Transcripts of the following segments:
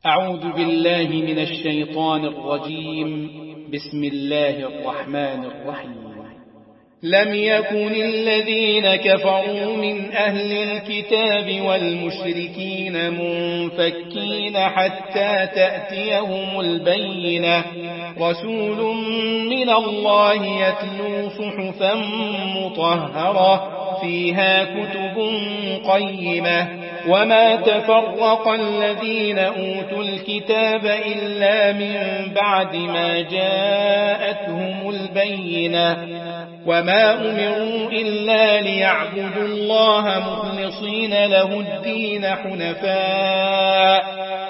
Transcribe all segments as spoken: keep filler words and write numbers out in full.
أعوذ بالله من الشيطان الرجيم. بسم الله الرحمن الرحيم. لم يكن الذين كفروا من أهل الكتاب والمشركين منفكين حتى تأتيهم البينة، رسول من الله يتلو صحفا مطهرة فيها كتب قيمة، وما تفرق الذين أوتوا الكتاب إلا من بعد ما جاءتهم البينة، وما أمروا إلا ليعبدوا الله مخلصين له الدين حنفاء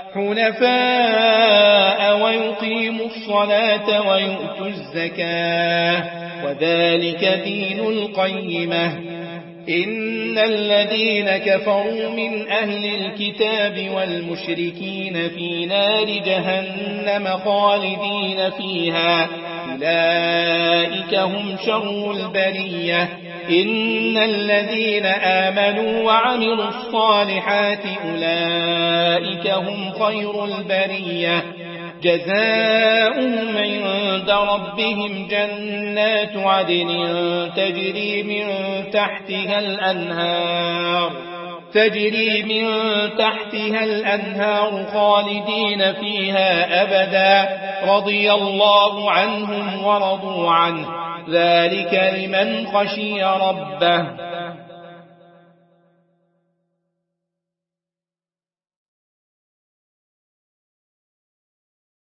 حنفاء ويقيموا الصلاة ويؤتوا الزكاة، وذلك دين القيمة. إن الذين كفروا من أهل الكتاب والمشركين في نار جهنم خالدين فيها، أولئك هم شر البرية. إن الذين آمنوا وعملوا الصالحات أولئك هم خير البرية، جزاؤهم عند ربهم جنات عدن تجري من تحتها الأنهار تجري من تحتها الأنهار خالدين فيها أبدا، رضي الله عنهم ورضوا عنه، ذلك لمن خشي ربه.